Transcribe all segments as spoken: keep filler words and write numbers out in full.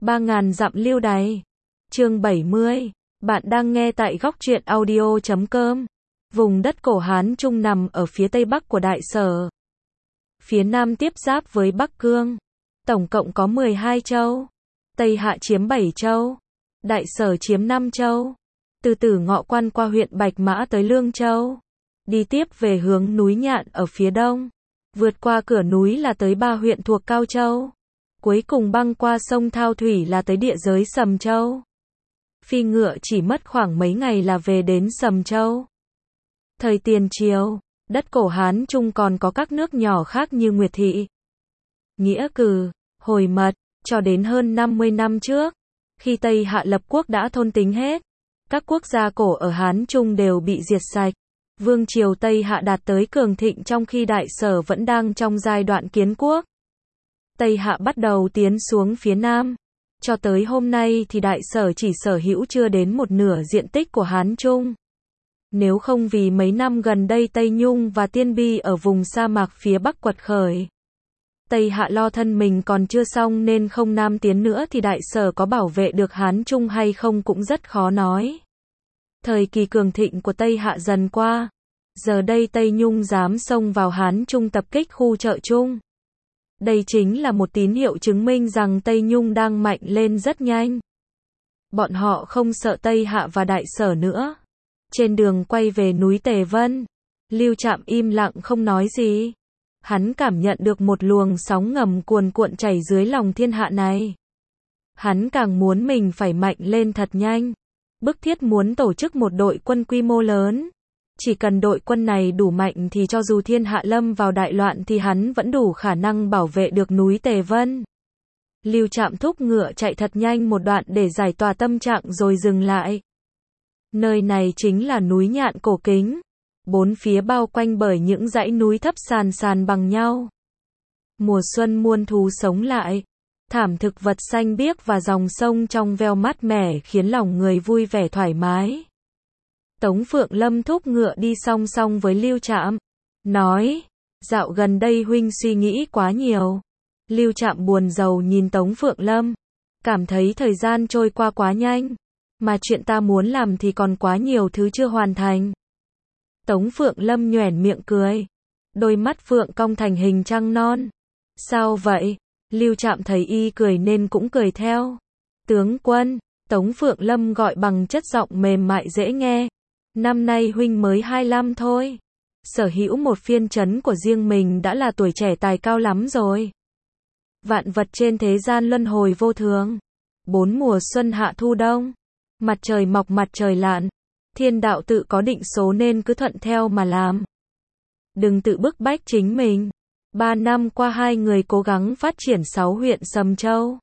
Ba ngàn dặm lưu đày. Chương bảy mươi. Bạn đang nghe tại góc truyện audio chấm com. Vùng đất cổ Hán Trung nằm ở phía tây bắc của Đại Sở. Phía nam tiếp giáp với Bắc Cương. Tổng cộng có mười hai châu. Tây Hạ chiếm bảy châu. Đại Sở chiếm năm châu. Từ Tử Ngọ Quan qua huyện Bạch Mã tới Lương Châu. Đi tiếp về hướng núi Nhạn ở phía đông. Vượt qua cửa núi là tới ba huyện thuộc Cao Châu. Cuối cùng băng qua sông Thao Thủy là tới địa giới Sầm Châu. Phi ngựa chỉ mất khoảng mấy ngày là về đến Sầm Châu. Thời tiền triều, đất cổ Hán Trung còn có các nước nhỏ khác như Nguyệt Thị, Nghĩa Cừ, Hồi Mật, cho đến hơn năm mươi năm trước, khi Tây Hạ lập quốc đã thôn tính hết. Các quốc gia cổ ở Hán Trung đều bị diệt sạch. Vương triều Tây Hạ đạt tới cường thịnh trong khi Đại Sở vẫn đang trong giai đoạn kiến quốc. Tây Hạ bắt đầu tiến xuống phía nam. Cho tới hôm nay thì Đại Sở chỉ sở hữu chưa đến một nửa diện tích của Hán Trung. Nếu không vì mấy năm gần đây Tây Nhung và Tiên Bi ở vùng sa mạc phía bắc quật khởi. Tây Hạ lo thân mình còn chưa xong nên không nam tiến nữa thì Đại Sở có bảo vệ được Hán Trung hay không cũng rất khó nói. Thời kỳ cường thịnh của Tây Hạ dần qua. Giờ đây Tây Nhung dám xông vào Hán Trung tập kích khu chợ Trung. Đây chính là một tín hiệu chứng minh rằng Tây Nhung đang mạnh lên rất nhanh. Bọn họ không sợ Tây Hạ và Đại Sở nữa. Trên đường quay về núi Tề Vân, Lưu Trạm im lặng không nói gì. Hắn cảm nhận được một luồng sóng ngầm cuồn cuộn chảy dưới lòng thiên hạ này. Hắn càng muốn mình phải mạnh lên thật nhanh. Bức thiết muốn tổ chức một đội quân quy mô lớn. Chỉ cần đội quân này đủ mạnh thì cho dù thiên hạ lâm vào đại loạn thì hắn vẫn đủ khả năng bảo vệ được núi Tề Vân. Lưu Trạm thúc ngựa chạy thật nhanh một đoạn để giải tỏa tâm trạng rồi dừng lại. Nơi này chính là núi Nhạn cổ kính. Bốn phía bao quanh bởi những dãy núi thấp sàn sàn bằng nhau. Mùa xuân muôn thú sống lại. Thảm thực vật xanh biếc và dòng sông trong veo mát mẻ khiến lòng người vui vẻ thoải mái. Tống Phượng Lâm thúc ngựa đi song song với Lưu Trạm. Nói, dạo gần đây huynh suy nghĩ quá nhiều. Lưu Trạm buồn rầu nhìn Tống Phượng Lâm. Cảm thấy thời gian trôi qua quá nhanh. Mà chuyện ta muốn làm thì còn quá nhiều thứ chưa hoàn thành. Tống Phượng Lâm nhoẻn miệng cười. Đôi mắt Phượng cong thành hình trăng non. Sao vậy? Lưu Trạm thấy y cười nên cũng cười theo. Tướng quân, Tống Phượng Lâm gọi bằng chất giọng mềm mại dễ nghe. Năm nay huynh mới hai mươi lăm thôi. Sở hữu một phiên trấn của riêng mình đã là tuổi trẻ tài cao lắm rồi. Vạn vật trên thế gian luân hồi vô thường. Bốn mùa xuân hạ thu đông. Mặt trời mọc mặt trời lặn. Thiên đạo tự có định số nên cứ thuận theo mà làm. Đừng tự bức bách chính mình. Ba năm qua hai người cố gắng phát triển sáu huyện Sầm Châu.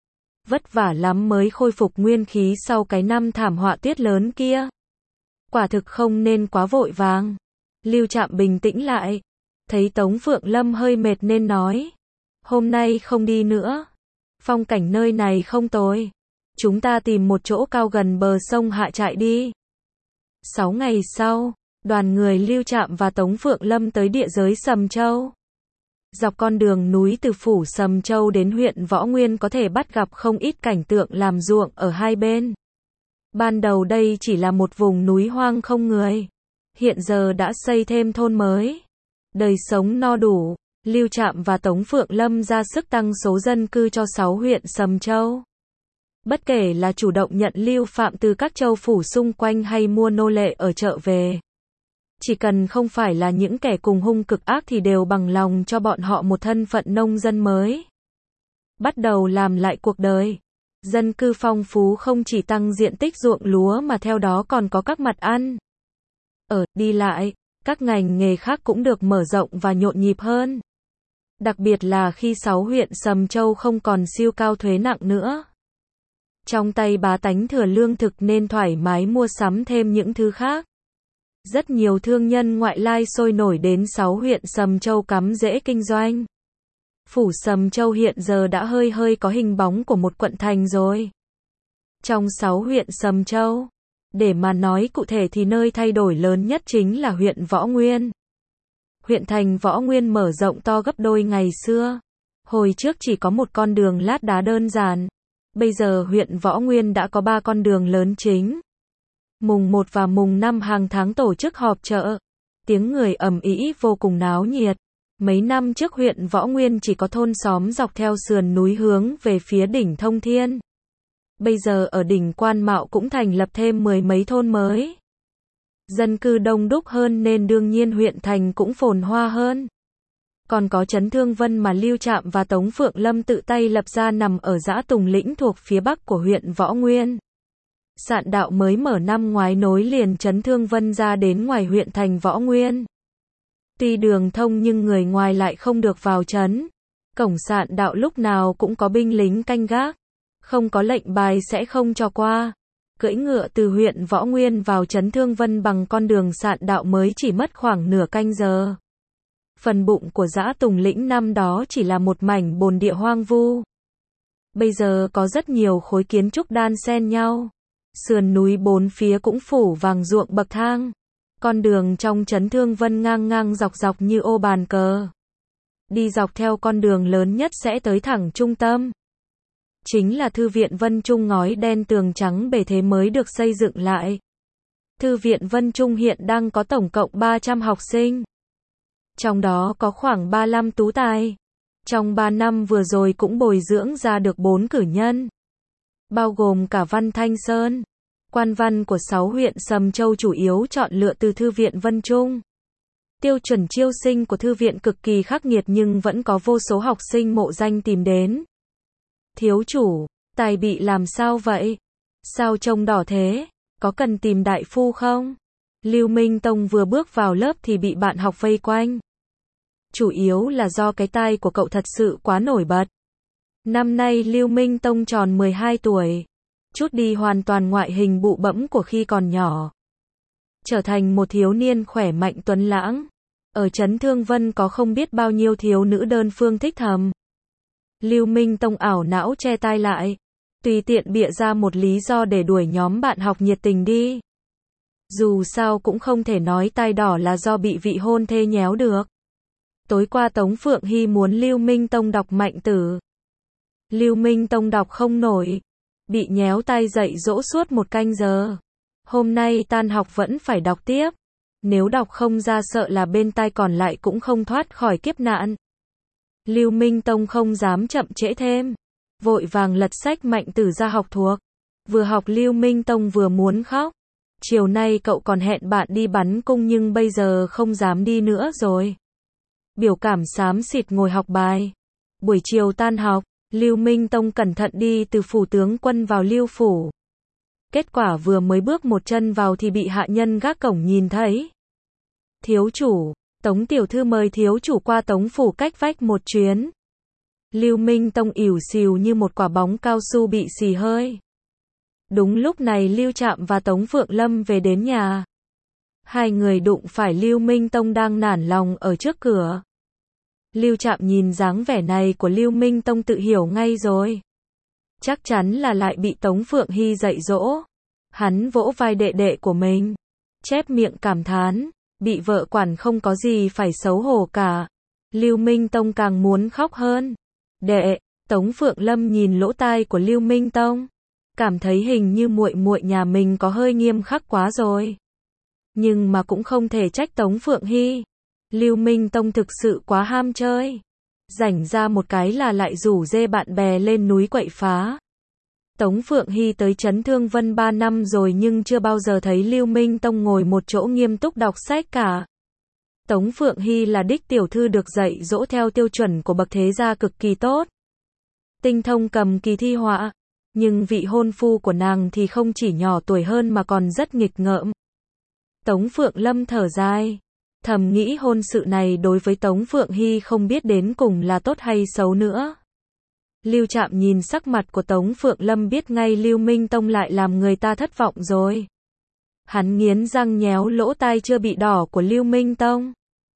Vất vả lắm mới khôi phục nguyên khí sau cái năm thảm họa tuyết lớn kia. Quả thực không nên quá vội vàng. Lưu Trạm bình tĩnh lại. Thấy Tống Phượng Lâm hơi mệt nên nói. Hôm nay không đi nữa. Phong cảnh nơi này không tồi. Chúng ta tìm một chỗ cao gần bờ sông hạ trại đi. Sáu ngày sau, đoàn người Lưu Trạm và Tống Phượng Lâm tới địa giới Sầm Châu. Dọc con đường núi từ phủ Sầm Châu đến huyện Võ Nguyên có thể bắt gặp không ít cảnh tượng làm ruộng ở hai bên. Ban đầu đây chỉ là một vùng núi hoang không người. Hiện giờ đã xây thêm thôn mới. Đời sống no đủ, Lưu Trạm và Tống Phượng Lâm ra sức tăng số dân cư cho sáu huyện Sầm Châu. Bất kể là chủ động nhận lưu phạm từ các châu phủ xung quanh hay mua nô lệ ở chợ về. Chỉ cần không phải là những kẻ cùng hung cực ác thì đều bằng lòng cho bọn họ một thân phận nông dân mới. Bắt đầu làm lại cuộc đời. Dân cư phong phú không chỉ tăng diện tích ruộng lúa mà theo đó còn có các mặt ăn. Ở, đi lại, các ngành nghề khác cũng được mở rộng và nhộn nhịp hơn. Đặc biệt là khi sáu huyện Sầm Châu không còn siêu cao thuế nặng nữa. Trong tay bá tánh thừa lương thực nên thoải mái mua sắm thêm những thứ khác. Rất nhiều thương nhân ngoại lai sôi nổi đến sáu huyện Sầm Châu cắm rễ kinh doanh. Phủ Sầm Châu hiện giờ đã hơi hơi có hình bóng của một quận thành rồi. Trong sáu huyện Sầm Châu, để mà nói cụ thể thì nơi thay đổi lớn nhất chính là huyện Võ Nguyên. Huyện thành Võ Nguyên mở rộng to gấp đôi ngày xưa. Hồi trước chỉ có một con đường lát đá đơn giản. Bây giờ huyện Võ Nguyên đã có ba con đường lớn chính. Mùng một và mùng năm hàng tháng tổ chức họp chợ. Tiếng người ầm ĩ vô cùng náo nhiệt. Mấy năm trước huyện Võ Nguyên chỉ có thôn xóm dọc theo sườn núi hướng về phía đỉnh Thông Thiên. Bây giờ ở đỉnh Quan Mạo cũng thành lập thêm mười mấy thôn mới. Dân cư đông đúc hơn nên đương nhiên huyện thành cũng phồn hoa hơn. Còn có Trấn Thương Vân mà Lưu Trạm và Tống Phượng Lâm tự tay lập ra nằm ở Dã Tùng Lĩnh thuộc phía bắc của huyện Võ Nguyên. Sạn đạo mới mở năm ngoái nối liền Trấn Thương Vân ra đến ngoài huyện thành Võ Nguyên. Tuy đường thông nhưng người ngoài lại không được vào trấn. Cổng sạn đạo lúc nào cũng có binh lính canh gác. Không có lệnh bài sẽ không cho qua. Cưỡi ngựa từ huyện Võ Nguyên vào Trấn Thương Vân bằng con đường sạn đạo mới chỉ mất khoảng nửa canh giờ. Phần bụng của Dã Tùng Lĩnh năm đó chỉ là một mảnh bồn địa hoang vu. Bây giờ có rất nhiều khối kiến trúc đan xen nhau. Sườn núi bốn phía cũng phủ vàng ruộng bậc thang. Con đường trong Trấn Thương Vân ngang ngang dọc dọc như ô bàn cờ. Đi dọc theo con đường lớn nhất sẽ tới thẳng trung tâm. Chính là Thư viện Vân Trung ngói đen tường trắng bề thế mới được xây dựng lại. Thư viện Vân Trung hiện đang có tổng cộng ba trăm học sinh. Trong đó có khoảng ba mươi lăm tú tài. Trong ba năm vừa rồi cũng bồi dưỡng ra được bốn cử nhân. Bao gồm cả Văn Thanh Sơn. Quan văn của sáu huyện Sầm Châu chủ yếu chọn lựa từ Thư viện Vân Trung. Tiêu chuẩn chiêu sinh của thư viện cực kỳ khắc nghiệt nhưng vẫn có vô số học sinh mộ danh tìm đến. Thiếu chủ, tài bị làm sao vậy? Sao trông đỏ thế? Có cần tìm đại phu không? Lưu Minh Tông vừa bước vào lớp thì bị bạn học vây quanh. Chủ yếu là do cái tai của cậu thật sự quá nổi bật. Năm nay Lưu Minh Tông tròn mười hai tuổi. Chút đi hoàn toàn ngoại hình bụ bẫm của khi còn nhỏ. Trở thành một thiếu niên khỏe mạnh tuấn lãng. Ở Trấn Thương Vân có không biết bao nhiêu thiếu nữ đơn phương thích thầm. Lưu Minh Tông ảo não che tai lại. Tùy tiện bịa ra một lý do để đuổi nhóm bạn học nhiệt tình đi. Dù sao cũng không thể nói tai đỏ là do bị vị hôn thê nhéo được. Tối qua Tống Phượng Hy muốn Lưu Minh Tông đọc Mạnh Tử. Lưu Minh Tông đọc không nổi. Bị nhéo tai dậy dỗ suốt một canh giờ. Hôm nay tan học vẫn phải đọc tiếp. Nếu đọc không ra sợ là bên tai còn lại cũng không thoát khỏi kiếp nạn. Lưu Minh Tông không dám chậm trễ thêm. Vội vàng lật sách Mạnh Tử ra học thuộc. Vừa học Lưu Minh Tông vừa muốn khóc. Chiều nay cậu còn hẹn bạn đi bắn cung nhưng bây giờ không dám đi nữa rồi. Biểu cảm xám xịt ngồi học bài. Buổi chiều tan học, Lưu Minh Tông cẩn thận đi từ phủ tướng quân vào Lưu phủ. Kết quả vừa mới bước một chân vào thì bị hạ nhân gác cổng nhìn thấy. Thiếu chủ, Tống tiểu thư mời thiếu chủ qua Tống phủ cách vách một chuyến. Lưu Minh Tông ỉu xìu như một quả bóng cao su bị xì hơi. Đúng lúc này Lưu Trạm và Tống Phượng Lâm về đến nhà. Hai người đụng phải Lưu Minh Tông đang nản lòng ở trước cửa. Lưu Trạm nhìn dáng vẻ này của Lưu Minh Tông tự hiểu ngay rồi. Chắc chắn là lại bị Tống Phượng Hy dạy dỗ. Hắn vỗ vai đệ đệ của mình. Chép miệng cảm thán. Bị vợ quản không có gì phải xấu hổ cả. Lưu Minh Tông càng muốn khóc hơn. Đệ, Tống Phượng Lâm nhìn lỗ tai của Lưu Minh Tông. Cảm thấy hình như muội muội nhà mình có hơi nghiêm khắc quá rồi. Nhưng mà cũng không thể trách Tống Phượng Hy. Lưu Minh Tông thực sự quá ham chơi. Rảnh ra một cái là lại rủ dê bạn bè lên núi quậy phá. Tống Phượng Hy tới Trấn Thương Vân ba năm rồi nhưng chưa bao giờ thấy Lưu Minh Tông ngồi một chỗ nghiêm túc đọc sách cả. Tống Phượng Hy là đích tiểu thư được dạy dỗ theo tiêu chuẩn của bậc thế gia cực kỳ tốt. Tinh thông cầm kỳ thi họa. Nhưng vị hôn phu của nàng thì không chỉ nhỏ tuổi hơn mà còn rất nghịch ngợm. Tống Phượng Lâm thở dài. Thầm nghĩ hôn sự này đối với Tống Phượng Hy không biết đến cùng là tốt hay xấu nữa. Lưu Trạm nhìn sắc mặt của Tống Phượng Lâm biết ngay Lưu Minh Tông lại làm người ta thất vọng rồi. Hắn nghiến răng nhéo lỗ tai chưa bị đỏ của Lưu Minh Tông.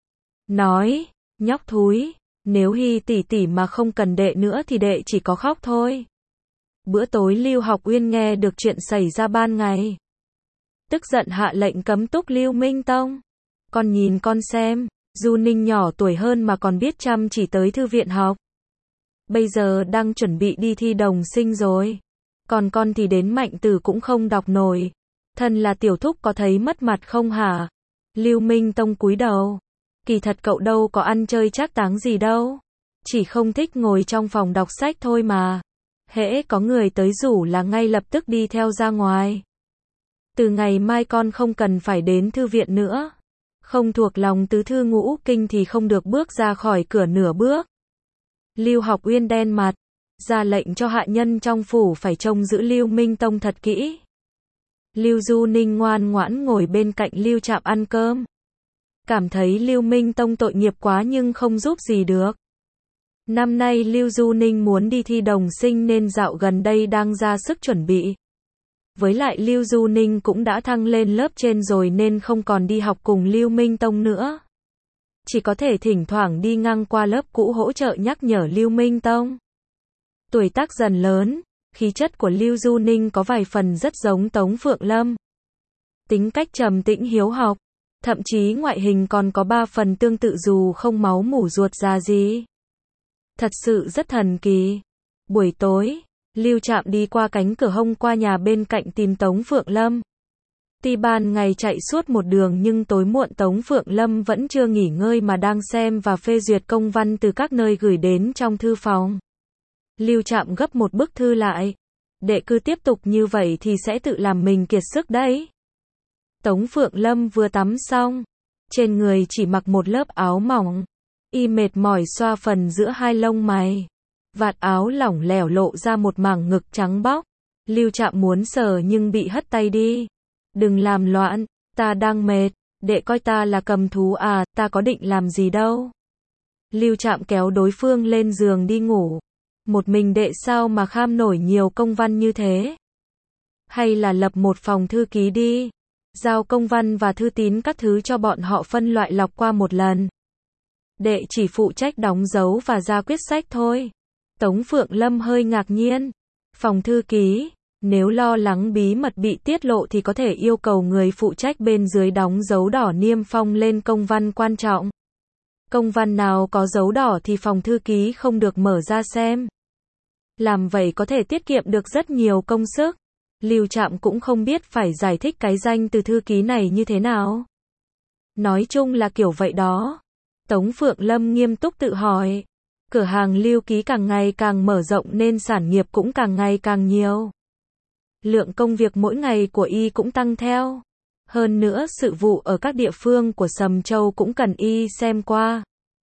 Nói, nhóc thúi, nếu Hy tỷ tỷ mà không cần đệ nữa thì đệ chỉ có khóc thôi. Bữa tối Lưu Học Uyên nghe được chuyện xảy ra ban ngày. Tức giận hạ lệnh cấm túc Lưu Minh Tông. Con nhìn con xem, Du Ninh nhỏ tuổi hơn mà còn biết chăm chỉ tới thư viện học. Bây giờ đang chuẩn bị đi thi đồng sinh rồi. Còn con thì đến Mạnh Tử cũng không đọc nổi. Thân là tiểu thúc có thấy mất mặt không hả? Lưu Minh Tông cúi đầu. Kỳ thật cậu đâu có ăn chơi trác táng gì đâu. Chỉ không thích ngồi trong phòng đọc sách thôi mà. Hễ có người tới rủ là ngay lập tức đi theo ra ngoài. Từ ngày mai con không cần phải đến thư viện nữa. Không thuộc lòng tứ thư ngũ kinh thì không được bước ra khỏi cửa nửa bước. Lưu Học Uyên đen mặt, ra lệnh cho hạ nhân trong phủ phải trông giữ Lưu Minh Tông thật kỹ. Lưu Du Ninh ngoan ngoãn ngồi bên cạnh Lưu Trạm ăn cơm. Cảm thấy Lưu Minh Tông tội nghiệp quá nhưng không giúp gì được. Năm nay Lưu Du Ninh muốn đi thi đồng sinh nên dạo gần đây đang ra sức chuẩn bị. Với lại Lưu Du Ninh cũng đã thăng lên lớp trên rồi nên không còn đi học cùng Lưu Minh Tông nữa. Chỉ có thể thỉnh thoảng đi ngang qua lớp cũ hỗ trợ nhắc nhở Lưu Minh Tông. Tuổi tác dần lớn, khí chất của Lưu Du Ninh có vài phần rất giống Tống Phượng Lâm. Tính cách trầm tĩnh hiếu học, thậm chí ngoại hình còn có ba phần tương tự dù không máu mủ ruột già gì. Thật sự rất thần kỳ. Buổi tối, Lưu Trạm đi qua cánh cửa hông qua nhà bên cạnh tìm Tống Phượng Lâm. Tuy ban ngày chạy suốt một đường nhưng tối muộn Tống Phượng Lâm vẫn chưa nghỉ ngơi mà đang xem và phê duyệt công văn từ các nơi gửi đến trong thư phòng. Lưu Trạm gấp một bức thư lại. Đệ cứ tiếp tục như vậy thì sẽ tự làm mình kiệt sức đấy. Tống Phượng Lâm vừa tắm xong. Trên người chỉ mặc một lớp áo mỏng. Y mệt mỏi xoa phần giữa hai lông mày. Vạt áo lỏng lẻo lộ ra một mảng ngực trắng bóc. Lưu Trạm muốn sờ nhưng bị hất tay đi. Đừng làm loạn, ta đang mệt, đệ coi ta là cầm thú à, ta có định làm gì đâu. Lưu Trạm kéo đối phương lên giường đi ngủ. Một mình đệ sao mà kham nổi nhiều công văn như thế? Hay là lập một phòng thư ký đi. Giao công văn và thư tín các thứ cho bọn họ phân loại lọc qua một lần. Đệ chỉ phụ trách đóng dấu và ra quyết sách thôi. Tống Phượng Lâm hơi ngạc nhiên. Phòng thư ký, nếu lo lắng bí mật bị tiết lộ thì có thể yêu cầu người phụ trách bên dưới đóng dấu đỏ niêm phong lên công văn quan trọng. Công văn nào có dấu đỏ thì phòng thư ký không được mở ra xem. Làm vậy có thể tiết kiệm được rất nhiều công sức. Lưu Trạm cũng không biết phải giải thích cái danh từ thư ký này như thế nào. Nói chung là kiểu vậy đó. Tống Phượng Lâm nghiêm túc tự hỏi. Cửa hàng Lưu Ký càng ngày càng mở rộng nên sản nghiệp cũng càng ngày càng nhiều. Lượng công việc mỗi ngày của y cũng tăng theo. Hơn nữa sự vụ ở các địa phương của Sầm Châu cũng cần y xem qua.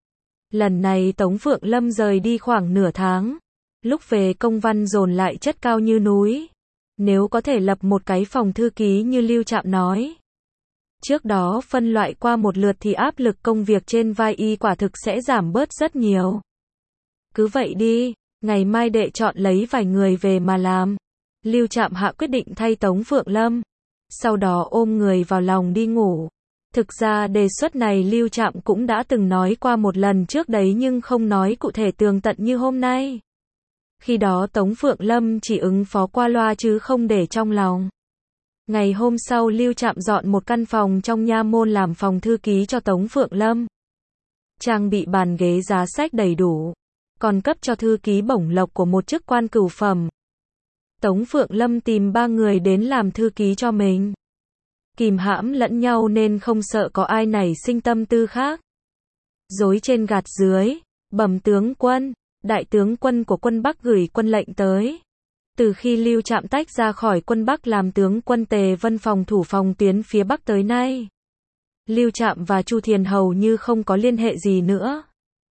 Lần này Tống Phượng Lâm rời đi khoảng nửa tháng. Lúc về công văn dồn lại chất cao như núi. Nếu có thể lập một cái phòng thư ký như Lưu Trạm nói. Trước đó phân loại qua một lượt thì áp lực công việc trên vai y quả thực sẽ giảm bớt rất nhiều. Cứ vậy đi, ngày mai đệ chọn lấy vài người về mà làm. Lưu Trạm hạ quyết định thay Tống Phượng Lâm. Sau đó ôm người vào lòng đi ngủ. Thực ra đề xuất này Lưu Trạm cũng đã từng nói qua một lần trước đấy nhưng không nói cụ thể tường tận như hôm nay. Khi đó Tống Phượng Lâm chỉ ứng phó qua loa chứ không để trong lòng. Ngày hôm sau Lưu Trạm dọn một căn phòng trong nha môn làm phòng thư ký cho Tống Phượng Lâm. Trang bị bàn ghế giá sách đầy đủ. Còn cấp cho thư ký bổng lộc của một chức quan cửu phẩm. Tống Phượng Lâm tìm ba người đến làm thư ký cho mình. Kìm hãm lẫn nhau nên không sợ có ai nảy sinh tâm tư khác. Dối trên gạt dưới, bẩm tướng quân, đại tướng quân của quân Bắc gửi quân lệnh tới. Từ khi Lưu Trạm tách ra khỏi quân Bắc làm tướng quân Tề Vân phòng thủ phòng tuyến phía Bắc tới nay. Lưu Trạm và Chu Thiền hầu như không có liên hệ gì nữa.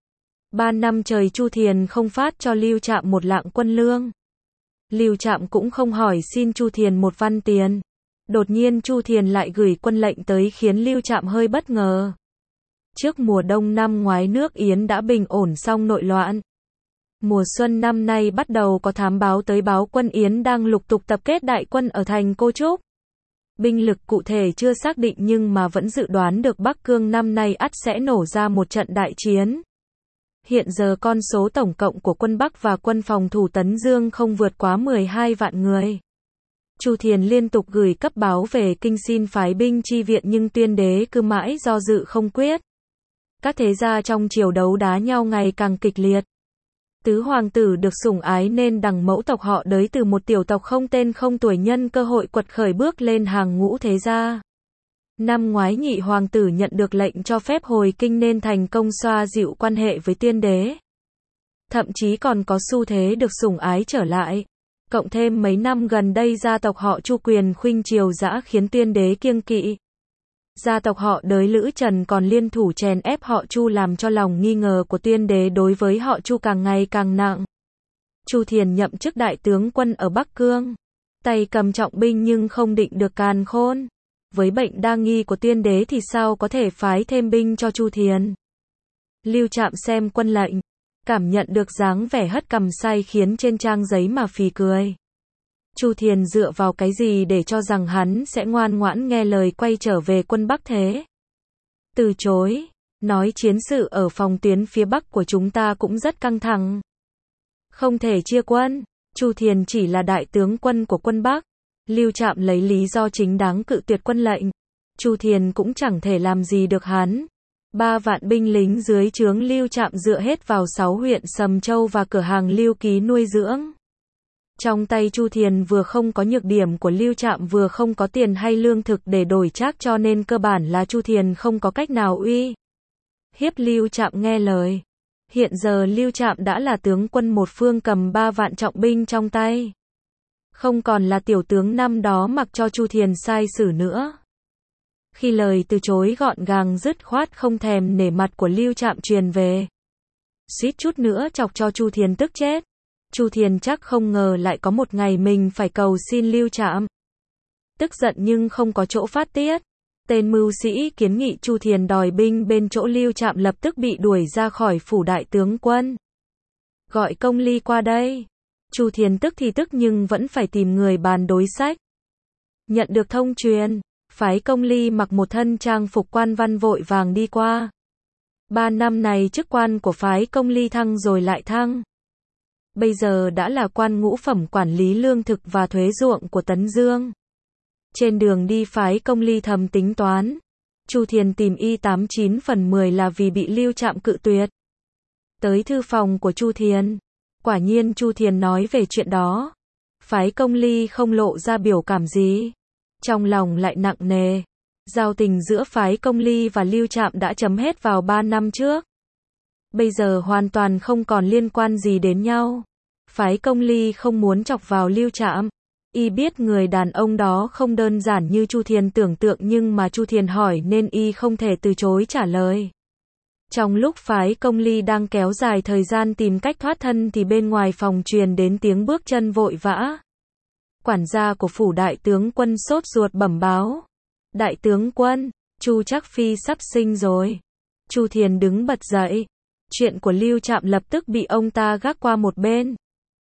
Ba năm trời Chu Thiền không phát cho Lưu Trạm một lạng quân lương. Lưu Trạm cũng không hỏi xin Chu Thiền một văn tiền. Đột nhiên Chu Thiền lại gửi quân lệnh tới khiến Lưu Trạm hơi bất ngờ. Trước mùa đông năm ngoái nước Yến đã bình ổn xong nội loạn. Mùa xuân năm nay bắt đầu có thám báo tới báo quân Yến đang lục tục tập kết đại quân ở thành Cô Trúc. Binh lực cụ thể chưa xác định nhưng mà vẫn dự đoán được Bắc Cương năm nay ắt sẽ nổ ra một trận đại chiến. Hiện giờ con số tổng cộng của quân Bắc và quân phòng thủ Tấn Dương không vượt quá mười hai vạn người. Chu Thiền liên tục gửi cấp báo về kinh xin phái binh chi viện nhưng Tuyên đế cứ mãi do dự không quyết. Các thế gia trong triều đấu đá nhau ngày càng kịch liệt. Tứ hoàng tử được sủng ái nên đằng mẫu tộc họ đới từ một tiểu tộc không tên không tuổi nhân cơ hội quật khởi bước lên hàng ngũ thế gia. Năm ngoái nhị hoàng tử nhận được lệnh cho phép hồi kinh nên thành công xoa dịu quan hệ với tiên đế. Thậm chí còn có xu thế được sủng ái trở lại. Cộng thêm mấy năm gần đây gia tộc họ Chu quyền khuynh triều dã khiến tiên đế kiêng kỵ. Gia tộc họ đới Lữ Trần còn liên thủ chèn ép họ Chu làm cho lòng nghi ngờ của tiên đế đối với họ Chu càng ngày càng nặng. Chu Thiền nhậm chức đại tướng quân ở Bắc Cương. Tay cầm trọng binh nhưng không định được càn khôn. Với bệnh đa nghi của tiên đế thì sao có thể phái thêm binh cho Chu Thiền. Lưu Trạm xem quân lệnh, cảm nhận được dáng vẻ hất cằm say khiến trên trang giấy mà phì cười. Chu Thiền dựa vào cái gì để cho rằng hắn sẽ ngoan ngoãn nghe lời quay trở về quân Bắc thế? Từ chối, nói chiến sự ở phòng tuyến phía Bắc của chúng ta cũng rất căng thẳng. Không thể chia quân, Chu Thiền chỉ là đại tướng quân của quân Bắc. Lưu Trạm lấy lý do chính đáng cự tuyệt quân lệnh. Chu Thiền cũng chẳng thể làm gì được hắn. Ba vạn binh lính dưới trướng Lưu Trạm dựa hết vào sáu huyện Sầm Châu và cửa hàng Lưu Ký nuôi dưỡng. Trong tay Chu Thiền vừa không có nhược điểm của Lưu Trạm vừa không có tiền hay lương thực để đổi trác cho nên cơ bản là Chu Thiền không có cách nào uy hiếp Lưu Trạm nghe lời. Hiện giờ Lưu Trạm đã là tướng quân một phương cầm ba vạn trọng binh trong tay. Không còn là tiểu tướng năm đó mặc cho Chu Thiền sai xử nữa. Khi lời từ chối gọn gàng dứt khoát không thèm nể mặt của Lưu Trạm truyền về, suýt chút nữa chọc cho Chu Thiền tức chết. Chu Thiền chắc không ngờ lại có một ngày mình phải cầu xin Lưu Trạm. Tức giận nhưng không có chỗ phát tiết. Tên mưu sĩ kiến nghị Chu Thiền đòi binh bên chỗ Lưu Trạm lập tức bị đuổi ra khỏi phủ đại tướng quân. Gọi Công Ly qua đây. Chu Thiền tức thì tức nhưng vẫn phải tìm người bàn đối sách. Nhận được thông truyền, phái Công Ly mặc một thân trang phục quan văn vội vàng đi qua. Ba năm này chức quan của phái Công Ly thăng rồi lại thăng. Bây giờ đã là quan ngũ phẩm quản lý lương thực và thuế ruộng của Tấn Dương. Trên đường đi phái Công Ly thầm tính toán. Chu Thiền tìm y tám chín phần mười là vì bị Lưu Trạm cự tuyệt. Tới thư phòng của Chu Thiền. Quả nhiên Chu Thiền nói về chuyện đó. Phái Công Ly không lộ ra biểu cảm gì. Trong lòng lại nặng nề. Giao tình giữa phái Công Ly và Lưu Trạm đã chấm hết vào ba năm trước. Bây giờ hoàn toàn không còn liên quan gì đến nhau. Phái Công Ly không muốn chọc vào Lưu Trạm. Y biết người đàn ông đó không đơn giản như Chu Thiền tưởng tượng nhưng mà Chu Thiền hỏi nên y không thể từ chối trả lời. Trong lúc phái Công Ly đang kéo dài thời gian tìm cách thoát thân thì bên ngoài phòng truyền đến tiếng bước chân vội vã. Quản gia của phủ đại tướng quân sốt ruột bẩm báo. Đại tướng quân, Chu Trác Phi sắp sinh rồi. Chu Thiền đứng bật dậy. Chuyện của Lưu Trạm lập tức bị ông ta gác qua một bên.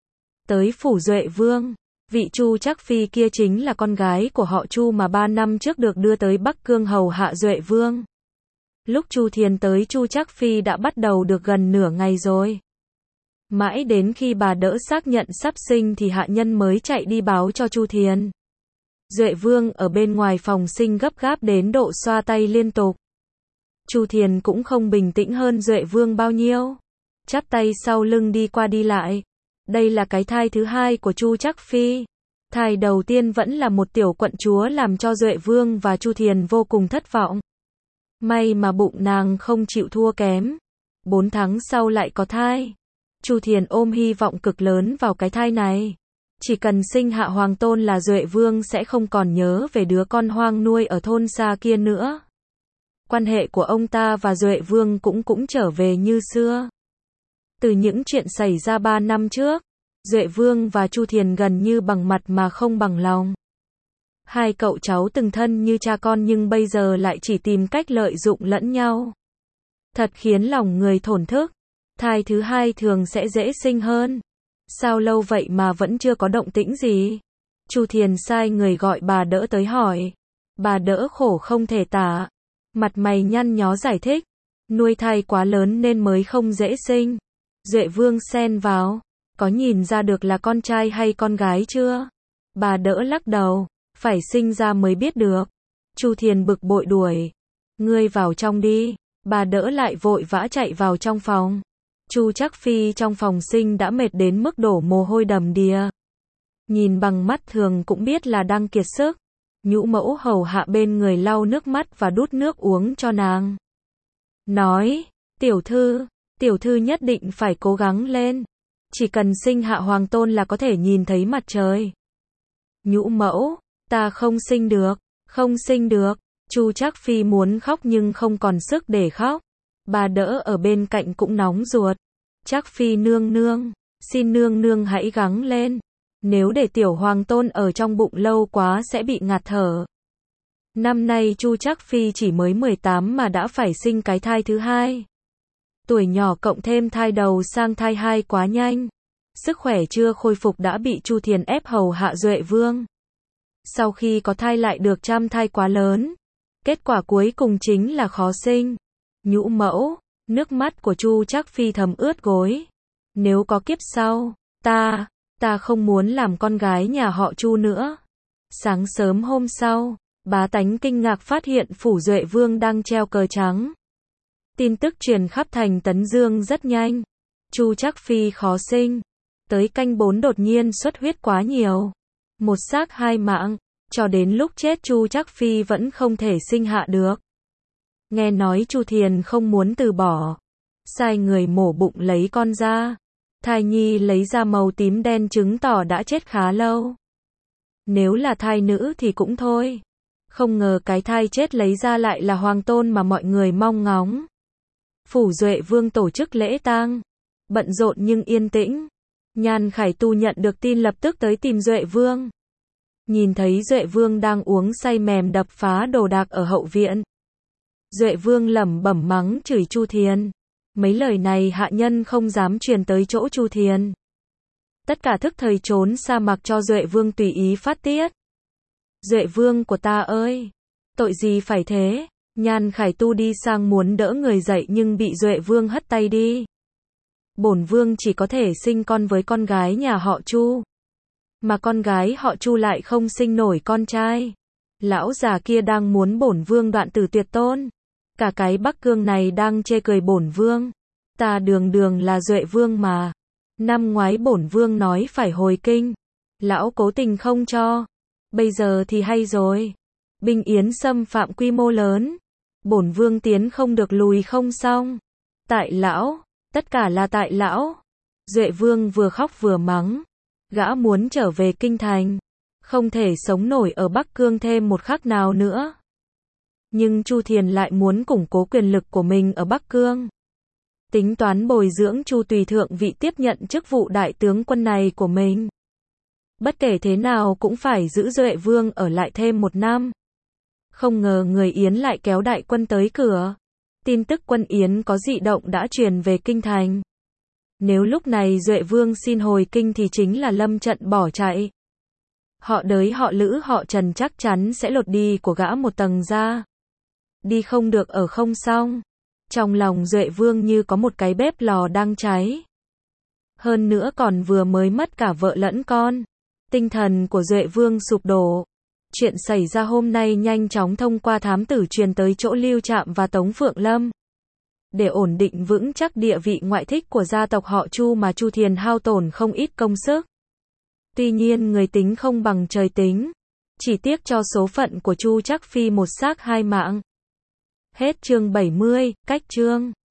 Tới phủ Duệ Vương. Vị Chu Trác Phi kia chính là con gái của họ Chu mà ba năm trước được đưa tới Bắc Cương hầu hạ Duệ Vương. Lúc Chu Thiền tới Chu Trác Phi đã bắt đầu được gần nửa ngày rồi. Mãi đến khi bà đỡ xác nhận sắp sinh thì hạ nhân mới chạy đi báo cho Chu Thiền. Duệ Vương ở bên ngoài phòng sinh gấp gáp đến độ xoa tay liên tục. Chu Thiền cũng không bình tĩnh hơn Duệ Vương bao nhiêu. Chắp tay sau lưng đi qua đi lại. Đây là cái thai thứ hai của Chu Trác Phi. Thai đầu tiên vẫn là một tiểu quận chúa làm cho Duệ Vương và Chu Thiền vô cùng thất vọng. May mà bụng nàng không chịu thua kém. Bốn tháng sau lại có thai. Chu Thiền ôm hy vọng cực lớn vào cái thai này. Chỉ cần sinh hạ hoàng tôn là Duệ Vương sẽ không còn nhớ về đứa con hoang nuôi ở thôn xa kia nữa. Quan hệ của ông ta và Duệ Vương cũng cũng trở về như xưa. Từ những chuyện xảy ra ba năm trước, Duệ Vương và Chu Thiền gần như bằng mặt mà không bằng lòng. Hai cậu cháu từng thân như cha con nhưng bây giờ lại chỉ tìm cách lợi dụng lẫn nhau. Thật khiến lòng người thổn thức. Thai thứ hai thường sẽ dễ sinh hơn. Sao lâu vậy mà vẫn chưa có động tĩnh gì? Chu Thiền sai người gọi bà đỡ tới hỏi. Bà đỡ khổ không thể tả. Mặt mày nhăn nhó giải thích. Nuôi thai quá lớn nên mới không dễ sinh. Duệ Vương xen vào. Có nhìn ra được là con trai hay con gái chưa? Bà đỡ lắc đầu. Phải sinh ra mới biết được. Chu Thiền bực bội đuổi. Ngươi vào trong đi. Bà đỡ lại vội vã chạy vào trong phòng. Chu Trác Phi trong phòng sinh đã mệt đến mức đổ mồ hôi đầm đìa. Nhìn bằng mắt thường cũng biết là đang kiệt sức. Nhũ mẫu hầu hạ bên người lau nước mắt và đút nước uống cho nàng. Nói, tiểu thư, tiểu thư nhất định phải cố gắng lên. Chỉ cần sinh hạ hoàng tôn là có thể nhìn thấy mặt trời. Nhũ mẫu, ta không sinh được, không sinh được. Chu Trác Phi muốn khóc nhưng không còn sức để khóc. Bà đỡ ở bên cạnh cũng nóng ruột. Trác Phi nương nương, xin nương nương hãy gắng lên. Nếu để tiểu hoàng tôn ở trong bụng lâu quá sẽ bị ngạt thở. Năm nay Chu Trác Phi chỉ mới mười tám mà đã phải sinh cái thai thứ hai. Tuổi nhỏ cộng thêm thai đầu sang thai hai quá nhanh. Sức khỏe chưa khôi phục đã bị Chu Thiền ép hầu hạ Duệ Vương. Sau khi có thai lại được trăm thai quá lớn. Kết quả cuối cùng chính là khó sinh. Nhũ mẫu, nước mắt của Chu Trác Phi thấm ướt gối. Nếu có kiếp sau, ta, ta không muốn làm con gái nhà họ Chu nữa. Sáng sớm hôm sau, bá tánh kinh ngạc phát hiện phủ Duệ Vương đang treo cờ trắng. Tin tức truyền khắp thành Tấn Dương rất nhanh. Chu Trác Phi khó sinh. Tới canh bốn đột nhiên xuất huyết quá nhiều. Một xác hai mạng. Cho đến lúc chết Chu Trác Phi vẫn không thể sinh hạ được. Nghe nói Chu Thiền không muốn từ bỏ. Sai người mổ bụng lấy con ra. Thai nhi lấy ra màu tím đen chứng tỏ đã chết khá lâu. Nếu là thai nữ thì cũng thôi. Không ngờ cái thai chết lấy ra lại là hoàng tôn mà mọi người mong ngóng. Phủ Duệ Vương tổ chức lễ tang. Bận rộn nhưng yên tĩnh. Nhan Khải Tu nhận được tin lập tức tới tìm Duệ Vương. Nhìn thấy Duệ Vương đang uống say mềm đập phá đồ đạc ở hậu viện. Duệ Vương lẩm bẩm mắng chửi Chu Thiền. Mấy lời này hạ nhân không dám truyền tới chỗ Chu Thiền. Tất cả thức thời trốn sa mạc cho Duệ Vương tùy ý phát tiết. Duệ Vương của ta ơi! Tội gì phải thế? Nhan Khải Tu đi sang muốn đỡ người dậy nhưng bị Duệ Vương hất tay đi. Bổn Vương chỉ có thể sinh con với con gái nhà họ Chu. Mà con gái họ Chu lại không sinh nổi con trai. Lão già kia đang muốn bổn Vương đoạn tử tuyệt tôn. Cả cái Bắc Cương này đang chê cười bổn Vương. Ta đường đường là Duệ Vương mà. Năm ngoái bổn Vương nói phải hồi kinh. Lão cố tình không cho. Bây giờ thì hay rồi. Binh yến xâm phạm quy mô lớn. Bổn Vương tiến không được lùi không xong. Tại lão. Tất cả là tại lão. Duệ Vương vừa khóc vừa mắng. Gã muốn trở về kinh thành. Không thể sống nổi ở Bắc Cương thêm một khắc nào nữa. Nhưng Chu Thiền lại muốn củng cố quyền lực của mình ở Bắc Cương. Tính toán bồi dưỡng Chu Tùy Thượng vị tiếp nhận chức vụ đại tướng quân này của mình. Bất kể thế nào cũng phải giữ Duệ Vương ở lại thêm một năm. Không ngờ người Yến lại kéo đại quân tới cửa. Tin tức quân Yến có dị động đã truyền về kinh thành. Nếu lúc này Duệ Vương xin hồi kinh thì chính là lâm trận bỏ chạy. Họ Đới họ Lữ họ Trần chắc chắn sẽ lột đi của gã một tầng ra. Đi không được ở không xong. Trong lòng Duệ Vương như có một cái bếp lò đang cháy. Hơn nữa còn vừa mới mất cả vợ lẫn con. Tinh thần của Duệ Vương sụp đổ. Chuyện xảy ra hôm nay nhanh chóng thông qua thám tử truyền tới chỗ Lưu Trạm và Tống Phượng Lâm. Để ổn định vững chắc địa vị ngoại thích của gia tộc họ Chu mà Chu Thiền hao tổn không ít công sức. Tuy nhiên người tính không bằng trời tính. Chỉ tiếc cho số phận của Chu Trác Phi một xác hai mạng. Hết chương bảy mươi, cách chương.